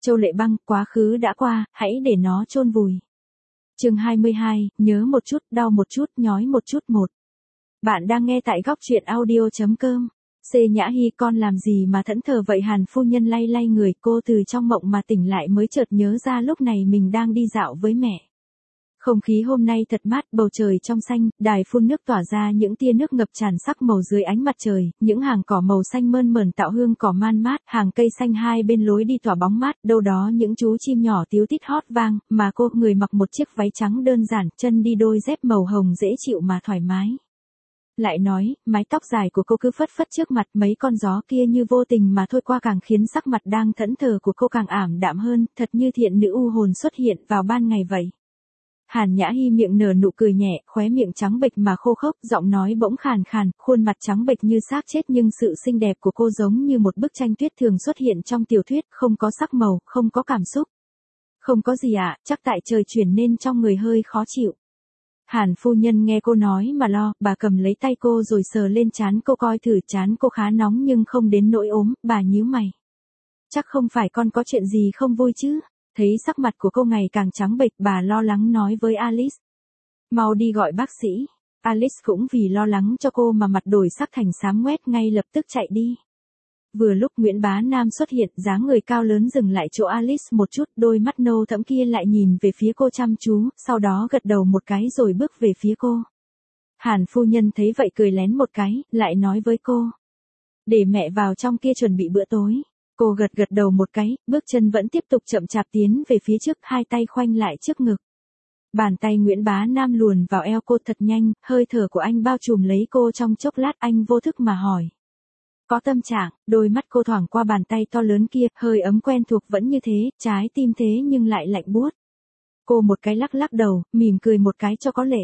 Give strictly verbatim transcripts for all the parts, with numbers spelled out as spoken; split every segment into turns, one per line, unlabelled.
Châu Lệ Băng, quá khứ đã qua, hãy để nó chôn vùi. Chương hai mươi hai, nhớ một chút, đau một chút, nhói một chút một. Bạn đang nghe tại góc truyện audio chấm com. C Nhã Hi, con làm gì mà thẫn thờ vậy? Hàn phu nhân lay lay người, cô từ trong mộng mà tỉnh lại mới chợt nhớ ra lúc này mình đang đi dạo với mẹ. Không khí hôm nay thật mát, bầu trời trong xanh, đài phun nước tỏa ra những tia nước ngập tràn sắc màu dưới ánh mặt trời, những hàng cỏ màu xanh mơn mởn tạo hương cỏ man mát, hàng cây xanh hai bên lối đi tỏa bóng mát, đâu đó những chú chim nhỏ tíu tít hót vang, mà cô, người mặc một chiếc váy trắng đơn giản, chân đi đôi dép màu hồng dễ chịu mà thoải mái. Lại nói, mái tóc dài của cô cứ phất phất trước mặt, mấy con gió kia như vô tình mà thôi qua càng khiến sắc mặt đang thẫn thờ của cô càng ảm đạm hơn, thật như thiện nữ u hồn xuất hiện vào ban ngày vậy. Hàn Nhã Hi miệng nở nụ cười nhẹ, khóe miệng trắng bệch mà khô khốc, giọng nói bỗng khàn khàn, khuôn mặt trắng bệch như xác chết nhưng sự xinh đẹp của cô giống như một bức tranh tuyết thường xuất hiện trong tiểu thuyết, không có sắc màu, không có cảm xúc. Không có gì ạ, à, chắc tại trời chuyển nên trong người hơi khó chịu. Hàn phu nhân nghe cô nói mà lo, bà cầm lấy tay cô rồi sờ lên trán cô coi thử, trán cô khá nóng nhưng không đến nỗi ốm, bà nhíu mày. Chắc không phải con có chuyện gì không vui chứ? Thấy sắc mặt của cô ngày càng trắng bệch, bà lo lắng nói với Alice. Mau đi gọi bác sĩ. Alice cũng vì lo lắng cho cô mà mặt đổi sắc thành xám ngoét, ngay lập tức chạy đi. Vừa lúc Nguyễn Bá Nam xuất hiện, dáng người cao lớn dừng lại chỗ Alice một chút, đôi mắt nâu thẫm kia lại nhìn về phía cô chăm chú, sau đó gật đầu một cái rồi bước về phía cô. Hàn phu nhân thấy vậy cười lén một cái, lại nói với cô. Để mẹ vào trong kia chuẩn bị bữa tối. Cô gật gật đầu một cái, bước chân vẫn tiếp tục chậm chạp tiến về phía trước, hai tay khoanh lại trước ngực. Bàn tay Nguyễn Bá Nam luồn vào eo cô thật nhanh, hơi thở của anh bao trùm lấy cô trong chốc lát, anh vô thức mà hỏi. Có tâm trạng, đôi mắt cô thoảng qua bàn tay to lớn kia, hơi ấm quen thuộc vẫn như thế, trái tim thế nhưng lại lạnh buốt. Cô một cái lắc lắc đầu, mỉm cười một cái cho có lệ.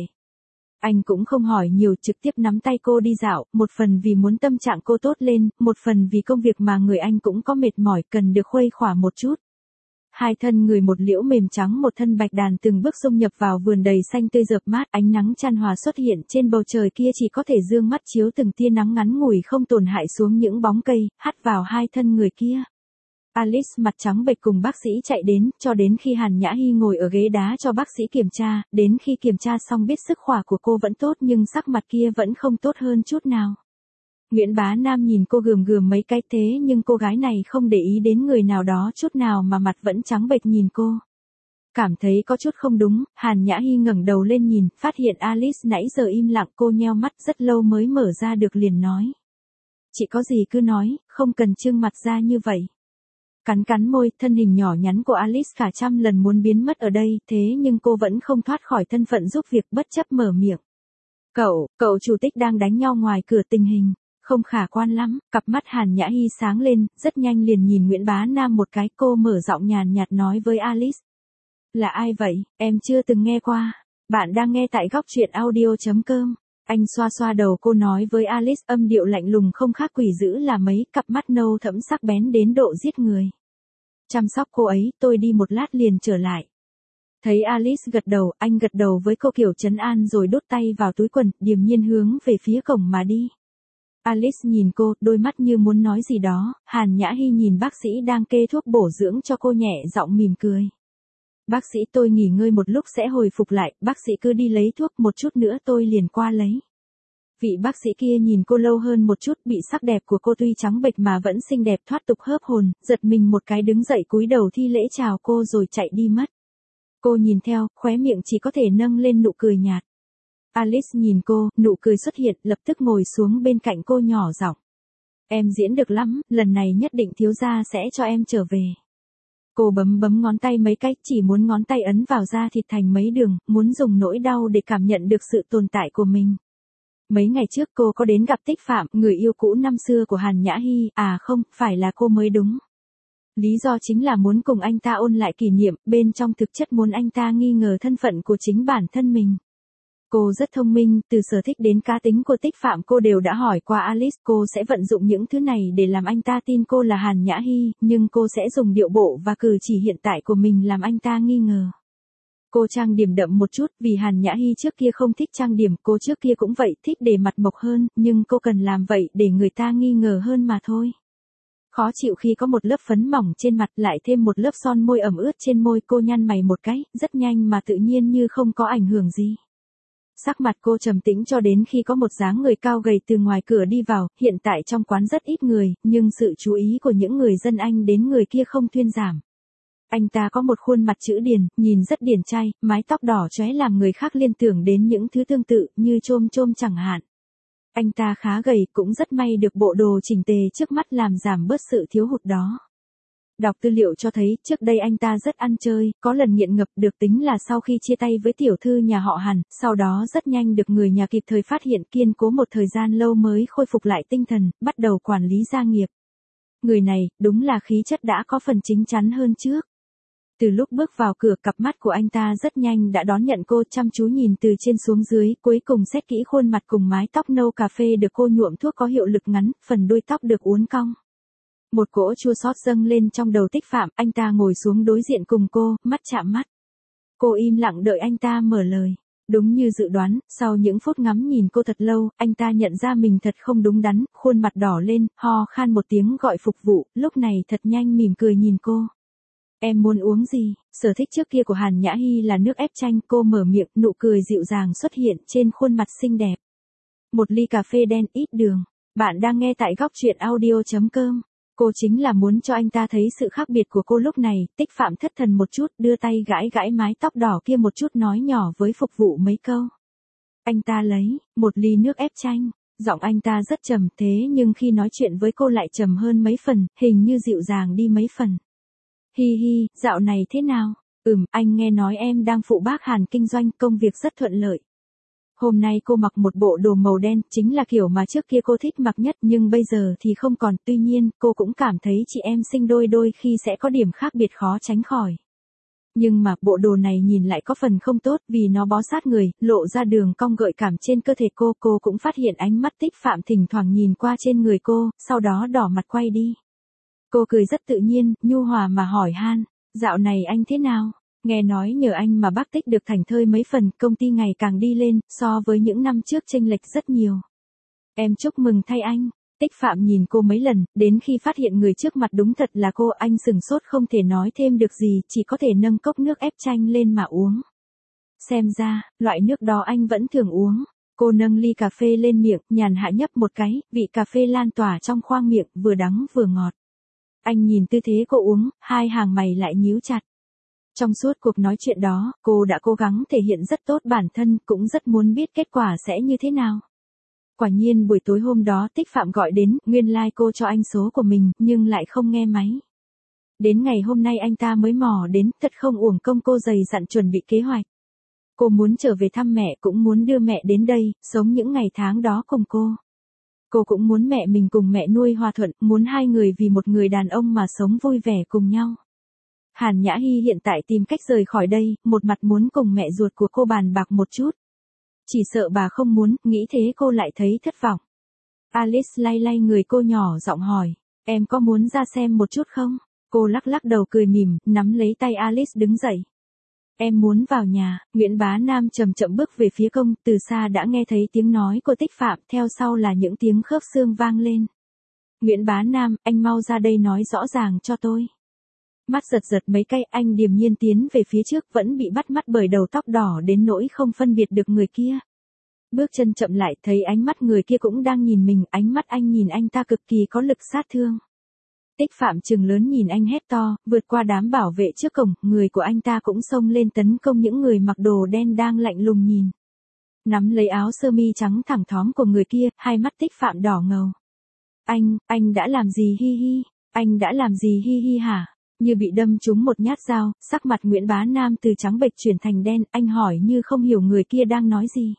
Anh cũng không hỏi nhiều, trực tiếp nắm tay cô đi dạo, một phần vì muốn tâm trạng cô tốt lên, một phần vì công việc mà người anh cũng có mệt mỏi, cần được khuây khỏa một chút. Hai thân người một liễu mềm trắng một thân bạch đàn từng bước xông nhập vào vườn đầy xanh tươi rợp mát, ánh nắng chan hòa xuất hiện trên bầu trời kia chỉ có thể dương mắt chiếu từng tia nắng ngắn ngủi không tổn hại xuống những bóng cây, hắt vào hai thân người kia. Alice mặt trắng bệch cùng bác sĩ chạy đến, cho đến khi Hàn Nhã Hi ngồi ở ghế đá cho bác sĩ kiểm tra, đến khi kiểm tra xong biết sức khỏe của cô vẫn tốt nhưng sắc mặt kia vẫn không tốt hơn chút nào. Nguyễn Bá Nam nhìn cô gườm gườm mấy cái thế nhưng cô gái này không để ý đến người nào đó chút nào mà mặt vẫn trắng bệch nhìn cô. Cảm thấy có chút không đúng, Hàn Nhã Hi ngẩng đầu lên nhìn, phát hiện Alice nãy giờ im lặng, cô nheo mắt rất lâu mới mở ra được liền nói. Chị có gì cứ nói, không cần trương mặt ra như vậy. Cắn cắn môi, thân hình nhỏ nhắn của Alice cả trăm lần muốn biến mất ở đây, thế nhưng cô vẫn không thoát khỏi thân phận giúp việc, bất chấp mở miệng. Cậu, cậu chủ tịch đang đánh nhau ngoài cửa, tình hình không khả quan lắm. Cặp mắt Hàn Nhã Hi sáng lên, rất nhanh liền nhìn Nguyễn Bá Nam một cái, cô mở giọng nhàn nhạt nói với Alice. Là ai vậy, em chưa từng nghe qua. Bạn đang nghe tại góc truyện audio chấm com. Anh xoa xoa đầu cô nói với Alice, âm điệu lạnh lùng không khác quỷ dữ là mấy, cặp mắt nâu thẫm sắc bén đến độ giết người. Chăm sóc cô ấy, tôi đi một lát liền trở lại. Thấy Alice gật đầu, anh gật đầu với cô kiểu trấn an rồi đút tay vào túi quần, điềm nhiên hướng về phía cổng mà đi. Alice nhìn cô, đôi mắt như muốn nói gì đó. Hàn Nhã Hi nhìn bác sĩ đang kê thuốc bổ dưỡng cho cô, nhẹ giọng mỉm cười. Bác sĩ, tôi nghỉ ngơi một lúc sẽ hồi phục lại, bác sĩ cứ đi lấy thuốc, một chút nữa tôi liền qua lấy. Vị bác sĩ kia nhìn cô lâu hơn một chút, bị sắc đẹp của cô tuy trắng bệch mà vẫn xinh đẹp thoát tục hớp hồn, giật mình một cái đứng dậy cúi đầu thi lễ chào cô rồi chạy đi mất. Cô nhìn theo, khóe miệng chỉ có thể nâng lên nụ cười nhạt. Alice nhìn cô, nụ cười xuất hiện, lập tức ngồi xuống bên cạnh cô nhỏ giọng. Em diễn được lắm, lần này nhất định thiếu gia sẽ cho em trở về. Cô bấm bấm ngón tay mấy cách, chỉ muốn ngón tay ấn vào da thịt thành mấy đường, muốn dùng nỗi đau để cảm nhận được sự tồn tại của mình. Mấy ngày trước cô có đến gặp Tích Phạm, người yêu cũ năm xưa của Hàn Nhã Hi, à không, phải là cô mới đúng. Lý do chính là muốn cùng anh ta ôn lại kỷ niệm, bên trong thực chất muốn anh ta nghi ngờ thân phận của chính bản thân mình. Cô rất thông minh, từ sở thích đến cá tính của Tích Phạm cô đều đã hỏi qua Alice, cô sẽ vận dụng những thứ này để làm anh ta tin cô là Hàn Nhã Hi, nhưng cô sẽ dùng điệu bộ và cử chỉ hiện tại của mình làm anh ta nghi ngờ. Cô trang điểm đậm một chút, vì Hàn Nhã Hi trước kia không thích trang điểm, cô trước kia cũng vậy, thích để mặt mộc hơn, nhưng cô cần làm vậy để người ta nghi ngờ hơn mà thôi. Khó chịu khi có một lớp phấn mỏng trên mặt lại thêm một lớp son môi ẩm ướt trên môi, cô nhăn mày một cái, rất nhanh mà tự nhiên như không có ảnh hưởng gì. Sắc mặt cô trầm tĩnh cho đến khi có một dáng người cao gầy từ ngoài cửa đi vào, hiện tại trong quán rất ít người, nhưng sự chú ý của những người dân Anh đến người kia không thuyên giảm. Anh ta có một khuôn mặt chữ điền, nhìn rất điển trai, mái tóc đỏ chóe làm người khác liên tưởng đến những thứ tương tự như chôm chôm chẳng hạn. Anh ta khá gầy, cũng rất may được bộ đồ chỉnh tề trước mắt làm giảm bớt sự thiếu hụt đó. Đọc tư liệu cho thấy, trước đây anh ta rất ăn chơi, có lần nghiện ngập, được tính là sau khi chia tay với tiểu thư nhà họ Hàn, sau đó rất nhanh được người nhà kịp thời phát hiện, kiên cố một thời gian lâu mới khôi phục lại tinh thần, bắt đầu quản lý gia nghiệp. Người này, đúng là khí chất đã có phần chín chắn hơn trước. Từ lúc bước vào cửa, cặp mắt của anh ta rất nhanh đã đón nhận cô, chăm chú nhìn từ trên xuống dưới, cuối cùng xét kỹ khuôn mặt cùng mái tóc nâu cà phê được cô nhuộm thuốc có hiệu lực ngắn, phần đuôi tóc được uốn cong. Một cỗ chua xót dâng lên trong đầu Tích Phạm, anh ta ngồi xuống đối diện cùng cô, mắt chạm mắt. Cô im lặng đợi anh ta mở lời. Đúng như dự đoán, sau những phút ngắm nhìn cô thật lâu, anh ta nhận ra mình thật không đúng đắn, khuôn mặt đỏ lên, ho khan một tiếng gọi phục vụ, lúc này thật nhanh mỉm cười nhìn cô. Em muốn uống gì? Sở thích trước kia của Hàn Nhã Hy là nước ép chanh, cô mở miệng, nụ cười dịu dàng xuất hiện trên khuôn mặt xinh đẹp. Một ly cà phê đen ít đường. Bạn đang nghe tại góc truyện audio chấm com. Cô chính là muốn cho anh ta thấy sự khác biệt của cô lúc này. Tích Phạm thất thần một chút, đưa tay gãi gãi mái tóc đỏ kia một chút, nói nhỏ với phục vụ mấy câu. Anh ta lấy một ly nước ép chanh. Giọng anh ta rất trầm, thế nhưng khi nói chuyện với cô lại trầm hơn mấy phần, hình như dịu dàng đi mấy phần. Hi hi, dạo này thế nào? Ừm, anh nghe nói em đang phụ bác Hàn kinh doanh, công việc rất thuận lợi. Hôm nay cô mặc một bộ đồ màu đen, chính là kiểu mà trước kia cô thích mặc nhất, nhưng bây giờ thì không còn, tuy nhiên, cô cũng cảm thấy chị em sinh đôi đôi khi sẽ có điểm khác biệt khó tránh khỏi. Nhưng mà, bộ đồ này nhìn lại có phần không tốt, vì nó bó sát người, lộ ra đường cong gợi cảm trên cơ thể cô, cô cũng phát hiện ánh mắt Tích Phạm thỉnh thoảng nhìn qua trên người cô, sau đó đỏ mặt quay đi. Cô cười rất tự nhiên, nhu hòa mà hỏi han, dạo này anh thế nào? Nghe nói nhờ anh mà bác Tích được thảnh thơi mấy phần, công ty ngày càng đi lên, so với những năm trước chênh lệch rất nhiều. Em chúc mừng thay anh. Tích Phạm nhìn cô mấy lần, đến khi phát hiện người trước mặt đúng thật là cô, anh sừng sốt không thể nói thêm được gì, chỉ có thể nâng cốc nước ép chanh lên mà uống. Xem ra, loại nước đó anh vẫn thường uống. Cô nâng ly cà phê lên miệng, nhàn hạ nhấp một cái, vị cà phê lan tỏa trong khoang miệng, vừa đắng vừa ngọt. Anh nhìn tư thế cô uống, hai hàng mày lại nhíu chặt. Trong suốt cuộc nói chuyện đó, cô đã cố gắng thể hiện rất tốt bản thân, cũng rất muốn biết kết quả sẽ như thế nào. Quả nhiên buổi tối hôm đó Tích Phạm gọi đến, nguyên lai like cô cho anh số của mình, nhưng lại không nghe máy. Đến ngày hôm nay anh ta mới mò đến, thật không uổng công cô dày dặn chuẩn bị kế hoạch. Cô muốn trở về thăm mẹ, cũng muốn đưa mẹ đến đây, sống những ngày tháng đó cùng cô. Cô cũng muốn mẹ mình cùng mẹ nuôi hòa thuận, muốn hai người vì một người đàn ông mà sống vui vẻ cùng nhau. Hàn Nhã Hy hiện tại tìm cách rời khỏi đây, một mặt muốn cùng mẹ ruột của cô bàn bạc một chút. Chỉ sợ bà không muốn, nghĩ thế cô lại thấy thất vọng. Alice lay lay người cô nhỏ giọng hỏi, em có muốn ra xem một chút không? Cô lắc lắc đầu cười mỉm, nắm lấy tay Alice đứng dậy. Em muốn vào nhà. Nguyễn Bá Nam chậm chậm bước về phía công, từ xa đã nghe thấy tiếng nói của Tích Phạm, theo sau là những tiếng khớp xương vang lên. Nguyễn Bá Nam, anh mau ra đây nói rõ ràng cho tôi. Mắt giật giật mấy cái, anh điềm nhiên tiến về phía trước, vẫn bị bắt mắt bởi đầu tóc đỏ đến nỗi không phân biệt được người kia. Bước chân chậm lại, thấy ánh mắt người kia cũng đang nhìn mình, ánh mắt anh nhìn anh ta cực kỳ có lực sát thương. Tích Phạm trừng lớn nhìn anh hét to, vượt qua đám bảo vệ trước cổng, người của anh ta cũng xông lên tấn công những người mặc đồ đen đang lạnh lùng nhìn. Nắm lấy áo sơ mi trắng thẳng thóm của người kia, hai mắt Tích Phạm đỏ ngầu. Anh, anh đã làm gì hi hi, anh đã làm gì hi hi hả? Như bị đâm trúng một nhát dao, sắc mặt Nguyễn Bá Nam từ trắng bệch chuyển thành đen, anh hỏi như không hiểu người kia đang nói gì.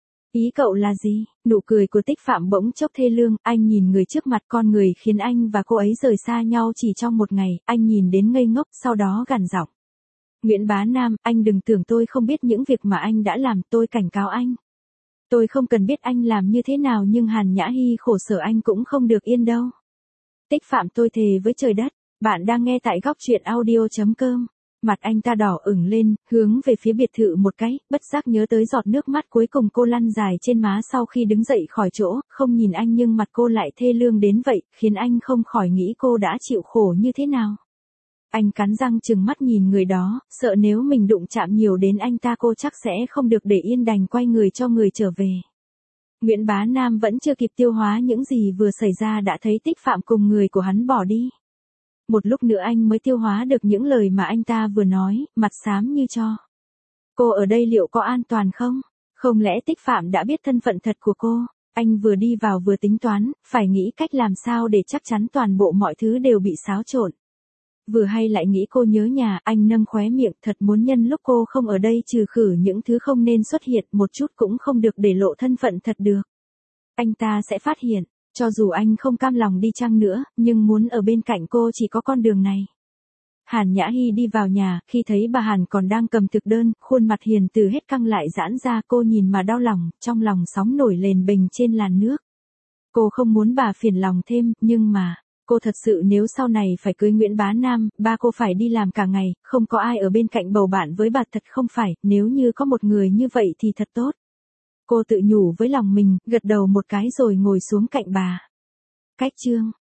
Ý cậu là gì? Nụ cười của Tích Phạm bỗng chốc thê lương, anh nhìn người trước mặt, con người khiến anh và cô ấy rời xa nhau chỉ trong một ngày, anh nhìn đến ngây ngốc, sau đó gằn giọng. Nguyễn Bá Nam, anh đừng tưởng tôi không biết những việc mà anh đã làm, tôi cảnh cáo anh. Tôi không cần biết anh làm như thế nào nhưng Hàn Nhã Hy khổ sở anh cũng không được yên đâu. Tích Phạm tôi thề với trời đất, bạn đang nghe tại góc truyện audio chấm com. Mặt anh ta đỏ ửng lên, hướng về phía biệt thự một cái, bất giác nhớ tới giọt nước mắt cuối cùng cô lăn dài trên má sau khi đứng dậy khỏi chỗ, không nhìn anh nhưng mặt cô lại thê lương đến vậy, khiến anh không khỏi nghĩ cô đã chịu khổ như thế nào. Anh cắn răng trừng mắt nhìn người đó, sợ nếu mình đụng chạm nhiều đến anh ta cô chắc sẽ không được để yên, đành quay người cho người trở về. Nguyễn Bá Nam vẫn chưa kịp tiêu hóa những gì vừa xảy ra đã thấy Tích Phạm cùng người của hắn bỏ đi. Một lúc nữa anh mới tiêu hóa được những lời mà anh ta vừa nói, mặt xám như tro. Cô ở đây liệu có an toàn không? Không lẽ Tích Phạm đã biết thân phận thật của cô? Anh vừa đi vào vừa tính toán, phải nghĩ cách làm sao để chắc chắn toàn bộ mọi thứ đều bị xáo trộn. Vừa hay lại nghĩ cô nhớ nhà, anh nâng khóe miệng, thật muốn nhân lúc cô không ở đây trừ khử những thứ không nên xuất hiện, một chút cũng không được để lộ thân phận thật được. Anh ta sẽ phát hiện, cho dù anh không cam lòng đi chăng nữa, nhưng muốn ở bên cạnh cô chỉ có con đường này. Hàn Nhã Hy đi vào nhà, khi thấy bà Hàn còn đang cầm thực đơn, khuôn mặt hiền từ hết căng lại giãn ra, cô nhìn mà đau lòng, trong lòng sóng nổi lềnh bềnh trên làn nước. Cô không muốn bà phiền lòng thêm, nhưng mà, cô thật sự nếu sau này phải cưới Nguyễn Bá Nam, ba cô phải đi làm cả ngày, không có ai ở bên cạnh bầu bạn với bà thật không phải, nếu như có một người như vậy thì thật tốt. Cô tự nhủ với lòng mình, gật đầu một cái rồi ngồi xuống cạnh bà. Cách chương